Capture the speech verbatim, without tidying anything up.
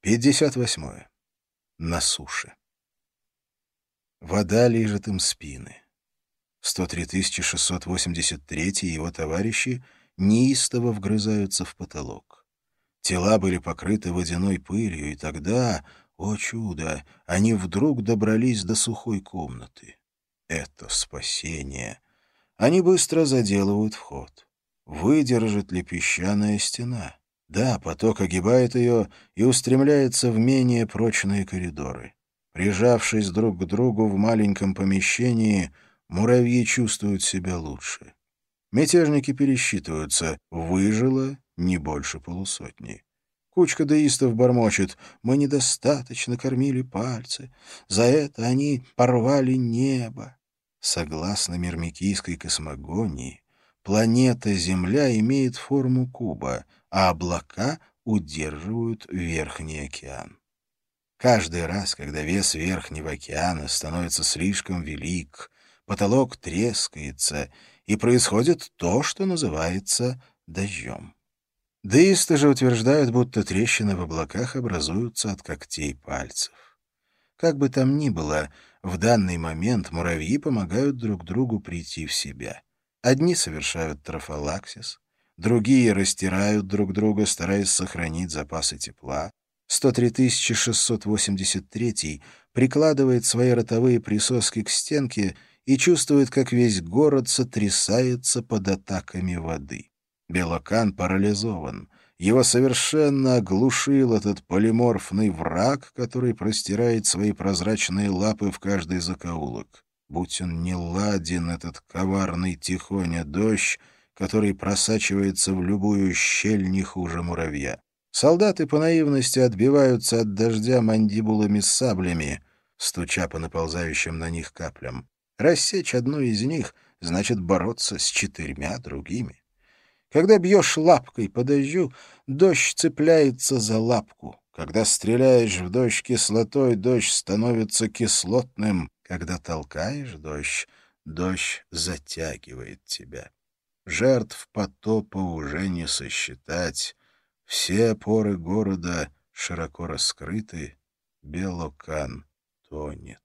пятьдесят восьмое. На суше. Вода лижет им спины. сто три тысячи шестьсот восемьдесят третий и его товарищи неистово вгрызаются в потолок. Тела были покрыты водяной пылью, и тогда, о чудо, они вдруг добрались до сухой комнаты. Это спасение. Они быстро заделывают вход. Выдержит ли песчаная стена? Да, поток огибает ее и устремляется в менее прочные коридоры. Прижавшись друг к другу в маленьком помещении, муравьи чувствуют себя лучше. Мятежники пересчитываются. Выжило не больше полусотни. Кучка деистов бормочет: «Мы недостаточно кормили пальцы. За это они порвали небо». Согласно мирмикийской космогонии, планета Земля имеет форму куба, а облака удерживают Верхний океан. Каждый раз, когда вес Верхнего океана становится слишком велик, потолок трескается, и происходит то, что называется дождем. Деисты же утверждают, будто трещины в облаках образуются от когтей пальцев. Как бы там ни было, в данный момент муравьи помогают друг другу прийти в себя. Одни совершают трофалаксис, другие растирают друг друга, стараясь сохранить запасы тепла. сто три тысячи шестьсот восемьдесят третий прикладывает свои ротовые присоски к стенке и чувствует, как весь город сотрясается под атаками воды. Белокан парализован. Его совершенно оглушил этот полиморфный враг, который простирает свои прозрачные лапы в каждый закоулок. Будь он не ладен, этот коварный тихоня дождь, который просачивается в любую щель не хуже муравья. Солдаты по наивности отбиваются от дождя мандибулами-саблями, стуча по наползающим на них каплям. Рассечь одну из них — значит бороться с четырьмя другими. Когда бьешь лапкой по дождю, дождь цепляется за лапку. Когда стреляешь в дождь кислотой, дождь становится кислотным. Когда толкаешь дождь, дождь затягивает тебя. Жертв потопа уже не сосчитать. Все опоры города широко раскрыты. Белокан тонет.